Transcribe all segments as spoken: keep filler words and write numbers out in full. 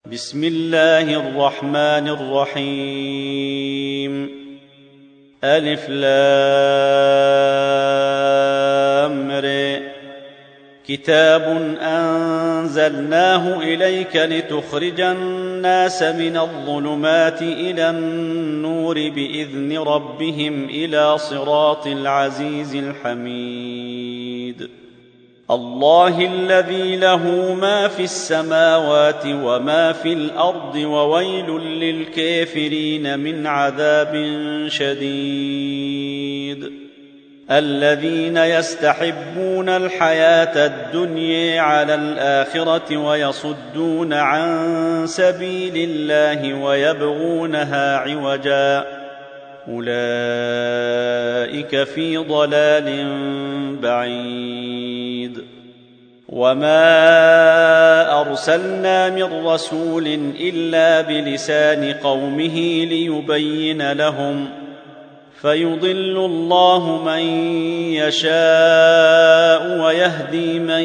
بسم الله الرحمن الرحيم. ألف لام ر. كتاب أنزلناه إليك لتخرج الناس من الظلمات إلى النور بإذن ربهم إلى صراط العزيز الحميد. الله الذي له ما في السماوات وما في الأرض وويل للكافرين من عذاب شديد. الذين يستحبون الحياة الدنيا على الآخرة ويصدون عن سبيل الله ويبغونها عوجا أولئك في ضلال بعيد. وما أرسلنا من رسول إلا بلسان قومه ليبين لهم فيضل الله من يشاء ويهدي من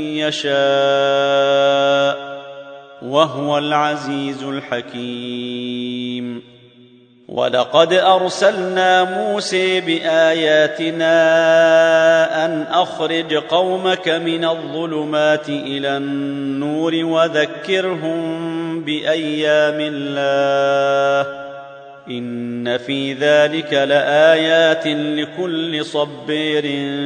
يشاء وهو العزيز الحكيم. ولقد أرسلنا موسى بآياتنا أن أخرج قومك من الظلمات إلى النور وذكرهم بأيام الله إن في ذلك لآيات لكل صبير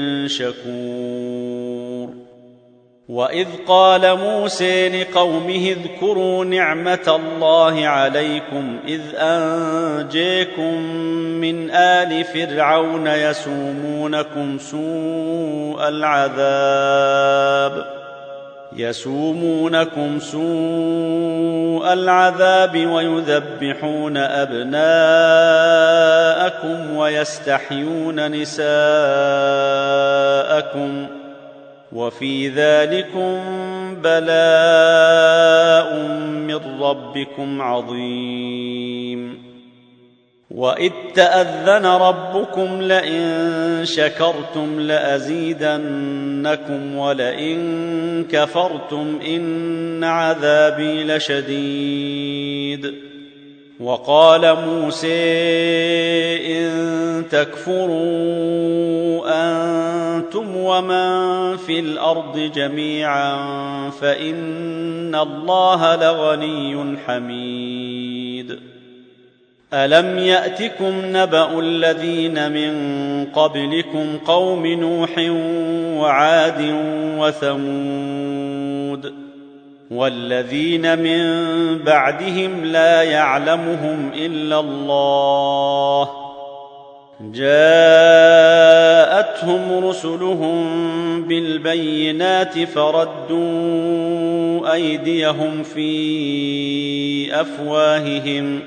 شكور. وإذ قال موسى لقومه اذكروا نعمة الله عليكم إذ أنجيكم من آل فرعون يسومونكم سوء العذاب يسومونكم سوء العذاب ويذبحون أبناءكم ويستحيون نساءكم وفي ذلكم بلاء من ربكم عظيم. وإذ تأذن ربكم لئن شكرتم لأزيدنكم ولئن كفرتم إن عذابي لشديد. وقال موسى إن تكفروا أنتم ومن في الأرض جميعا فإن الله لغني حميد. ألم يأتكم نبأ الذين من قبلكم قوم نوح وعاد وثمود والذين من بعدهم لا يعلمهم إلا الله جاءتهم رسلهم بالبينات فردوا أيديهم في أفواههم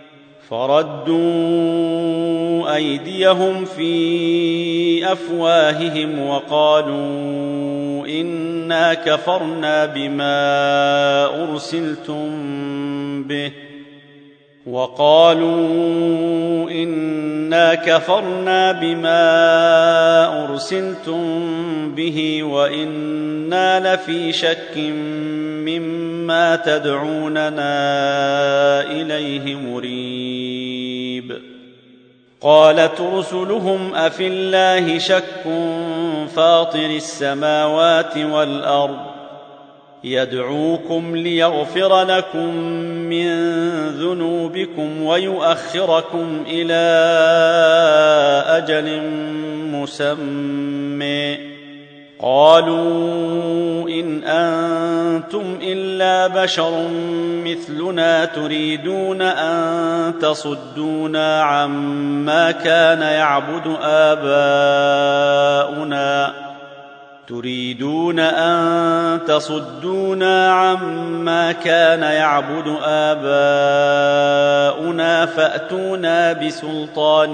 فردوا أيديهم في أفواههم وقالوا إنا كفرنا بما أرسلتم به وقالوا إنا كفرنا بما أرسلتم به وإنا لفي شك مما تدعوننا إليه مريب. قالت رسلهم أفي الله شك فاطر السماوات والأرض يدعوكم ليغفر لكم من ذنوبكم ويؤخركم إلى أجل مسمى قالوا إن أنتم إلا بشر مثلنا تريدون أن تصدونا عما كان يعبد آباؤنا تريدون أن تصدونا عما كان يعبد آباؤنا فأتونا بسلطان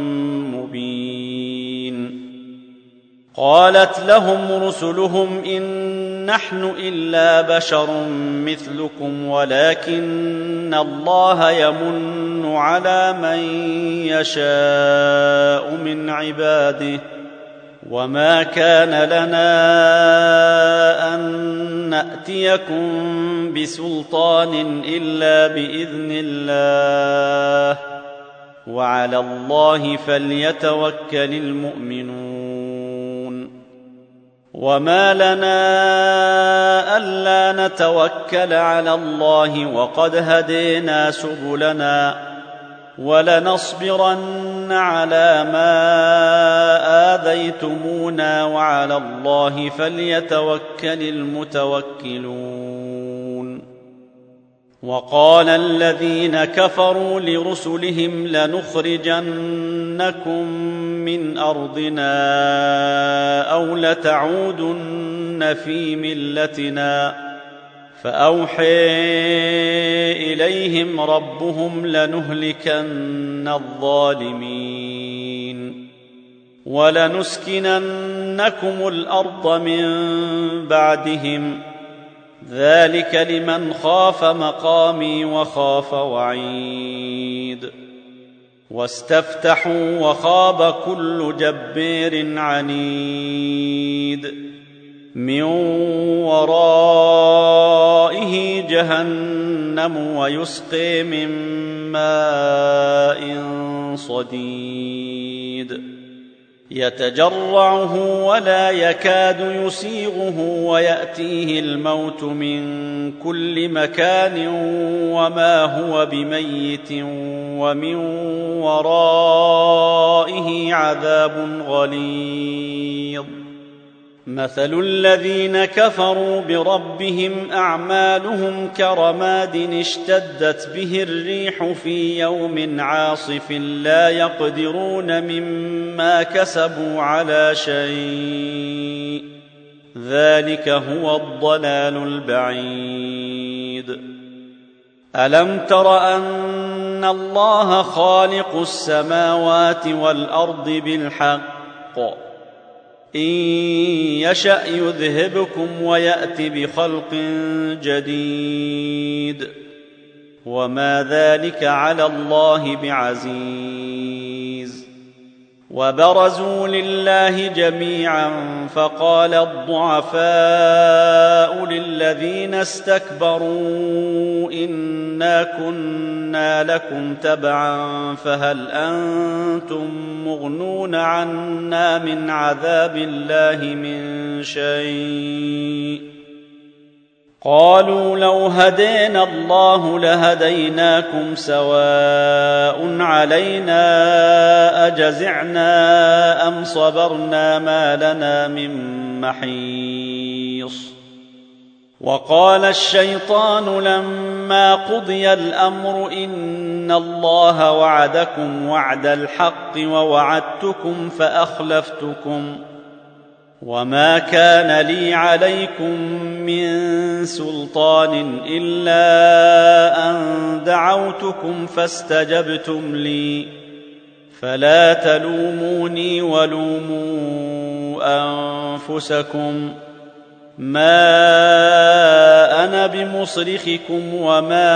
مبين. قالت لهم رسلهم إن نحن إلا بشر مثلكم ولكن الله يمن على من يشاء من عباده وما كان لنا أن نأتيكم بسلطان إلا بإذن الله وعلى الله فليتوكل المؤمنون وما لنا ألا نتوكل على الله وقد هدينا سبلنا ولنصبرن على ما آذيتمونا وعلى الله فليتوكل المتوكلون وقال الذين كفروا لرسلهم لنخرجنكم من أرضنا أو لتعودن في ملتنا فأوحى إليهم ربهم لنهلكن الظالمين ولنسكننكم الأرض من بعدهم ذلك لمن خاف مقامي وخاف وعيد واستفتحوا وخاب كل جبار عنيد من ورائه جهنم ويسقي من ماء صديد يتجرعه ولا يكاد يسيغه ويأتيه الموت من كل مكان وما هو بميت ومن ورائه عذاب غليظ مثل الذين كفروا بربهم أعمالهم كرماد اشتدت به الريح في يوم عاصف لا يقدرون مما كسبوا على شيء ذلك هو الضلال البعيد ألم تر أن الله خالق السماوات والأرض بالحق إن يشأ يذهبكم ويأت بخلق جديد وما ذلك على الله بعزيز وبرزوا لله جميعا فقال الضعفاء للذين استكبروا إنا كنا لكم تبعا فهل أنتم مغنون عنا من عذاب الله من شيء قالوا لو هدينا الله لهديناكم سواء علينا أجزعنا أم صبرنا ما لنا من محيص وقال الشيطان لما قضي الأمر إن الله وعدكم وعد الحق ووعدتكم فأخلفتكم وما كان لي عليكم من سلطان إلا أن دعوتكم فاستجبتم لي فلا تلوموني ولوموا أنفسكم ما أنا بمصرخكم وما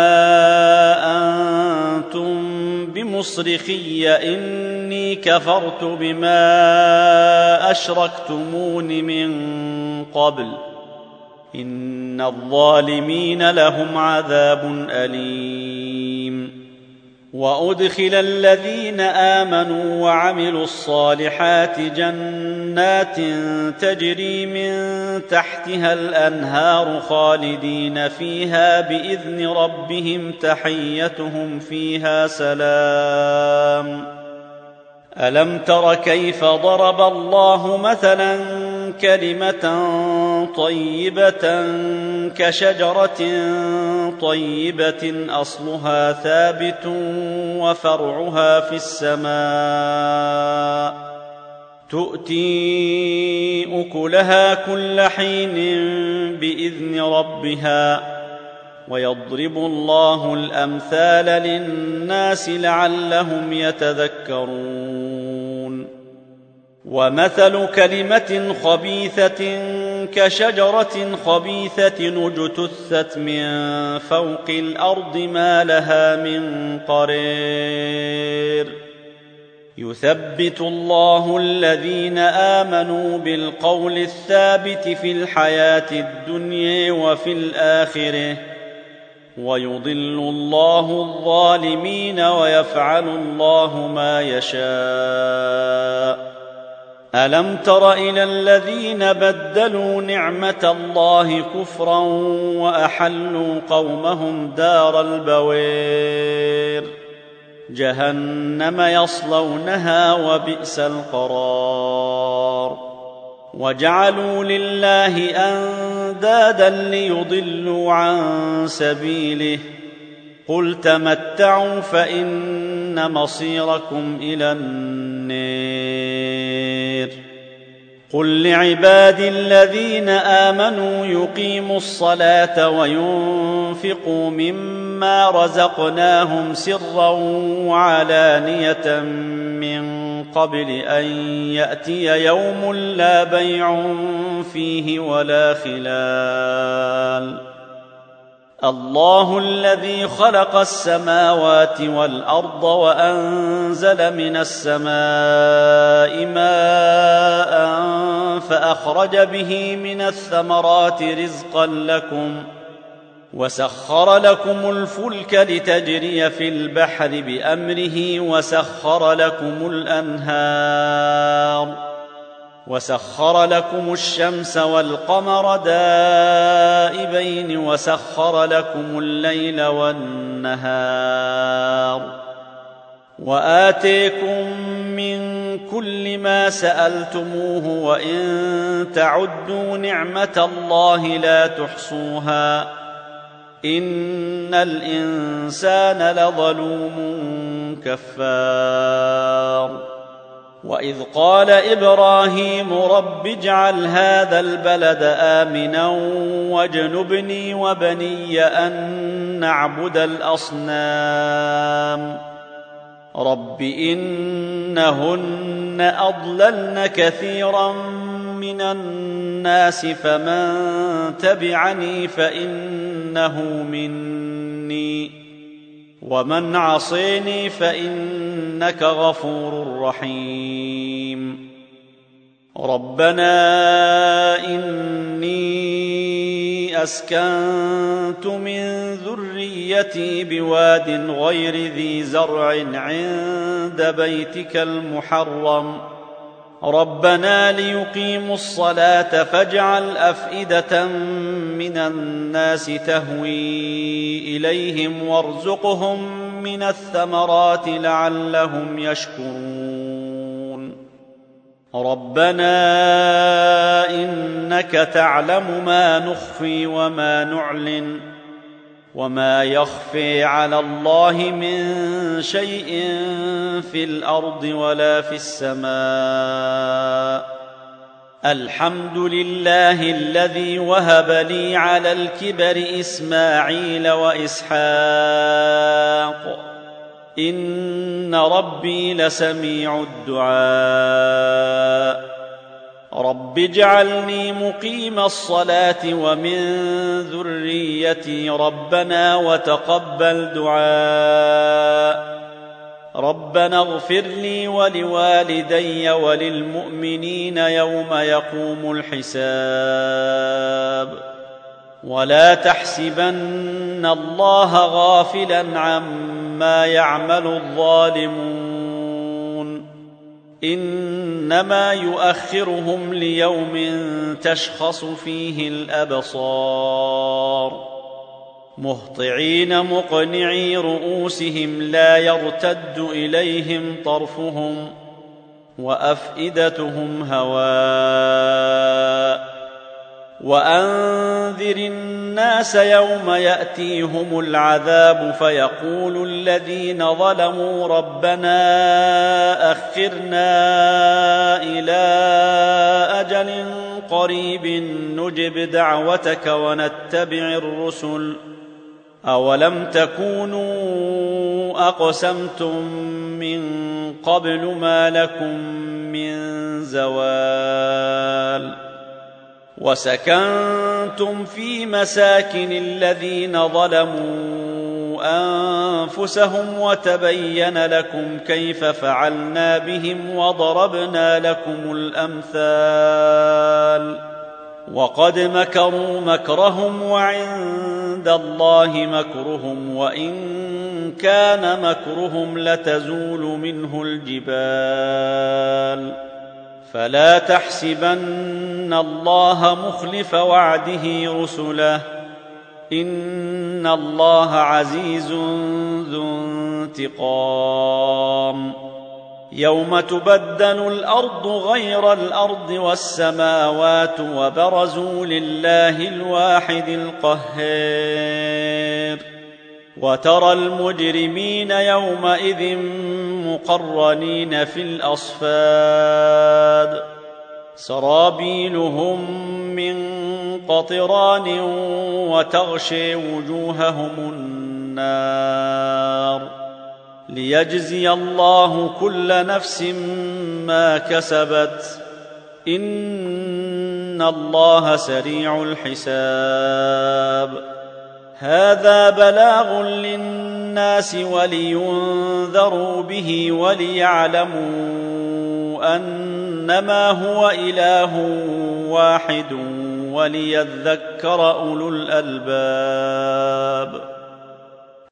أنتم بمصرخي إني كفرت بما أشركتمون من قبل إن الظالمين لهم عذاب أليم وأدخل الذين آمنوا وعملوا الصالحات جنات تجري من تحتها الأنهار خالدين فيها بإذن ربهم تحيتهم فيها سلام ألم تر كيف ضرب الله مثلا كلمة طيبة كشجرة طيبة أصلها ثابت وفرعها في السماء تؤتي أكلها كل حين بإذن ربها ويضرب الله الأمثال للناس لعلهم يتذكرون ومثل كلمة خبيثة كشجرة خبيثة اجتثت من فوق الأرض ما لها من قرير يثبت الله الذين آمنوا بالقول الثابت في الحياة الدنيا وفي الآخرة ويضل الله الظالمين ويفعل الله ما يشاء. ألم تر إلى الذين بدلوا نعمة الله كفرا وأحلوا قومهم دار البوير جهنم يصلونها وبئس القرار. وجعلوا لله أندادا ليضلوا عن سبيله قل تمتعوا فإن مصيركم إلى النار. قل لعبادي الذين آمنوا يقيموا الصلاة وينفقوا مما رزقناهم سرا وعلانية من قبل أن يأتي يوم لا بيع فيه ولا خلال. الله الذي خلق السماوات والأرض وأنزل من السماء ماء فأخرج به من الثمرات رزقا لكم وسخر لكم الفلك لتجري في البحر بأمره وسخر لكم الأنهار وسخر لكم الشمس والقمر دائبين وسخر لكم الليل والنهار وآتيكم من كل ما سألتموه وإن تعدوا نعمة الله لا تحصوها إن الإنسان لظلوم كفار. وإذ قال إبراهيم رب اجعل هذا البلد آمنا واجنبني وبني أن نعبد الأصنام رب إنهن أضللن كثيرا من الناس فمن تبعني فإنه مني ومن عصيني فإنك غفور رحيم. ربنا إني أسكنت من ذريتي بواد غير ذي زرع عند بيتك المحرم ربنا ليقيموا الصلاة فاجعل أفئدة من الناس تهوي إليهم وارزقهم من الثمرات لعلهم يشكرون. ربنا إنك تعلم ما نخفي وما نعلن وما يخفي على الله من شيء في الأرض ولا في السماء. الحمد لله الذي وهب لي على الكبر إسماعيل وإسحاق إن ربي لسميع الدعاء. رب اجعلني مقيم الصلاة ومن ذريتي ربنا وتقبل دعاء. ربنا اغفر لي ولوالدي وللمؤمنين يوم يقوم الحساب. ولا تحسبن الله غافلا عما يعمل الظالمون إنما يؤخرهم ليوم تشخص فيه الأبصار مهطعين مقنعي رؤوسهم لا يرتد إليهم طرفهم وأفئدتهم هواء. وأنذر الناس يوم يأتيهم العذاب فيقول الذين ظلموا ربنا أخرنا إلى أجل قريب نجب دعوتك ونتبع الرسل أولم تكونوا أقسمتم من قبل ما لكم من زوال. وسكنتم في مساكن الذين ظلموا أنفسهم وتبين لكم كيف فعلنا بهم وضربنا لكم الأمثال وقد مكروا مكرهم وعند الله مكرهم وإن كان مكرهم لتزول منه الجبال فلا تحسبن الله مخلف وعده رسله إن الله عزيز ذو انتقام يوم تبدل الأرض غير الأرض والسماوات وبرزوا لله الواحد القهار وترى المجرمين يومئذ مقرنين في الأصفاد سرابيلهم من قطران وتغشي وجوههم النار ليجزي الله كل نفس ما كسبت إن الله سريع الحساب هذا بلاغ للناس ولينذروا به وليعلموا أنما هو إله واحد وليذكر أولو الألباب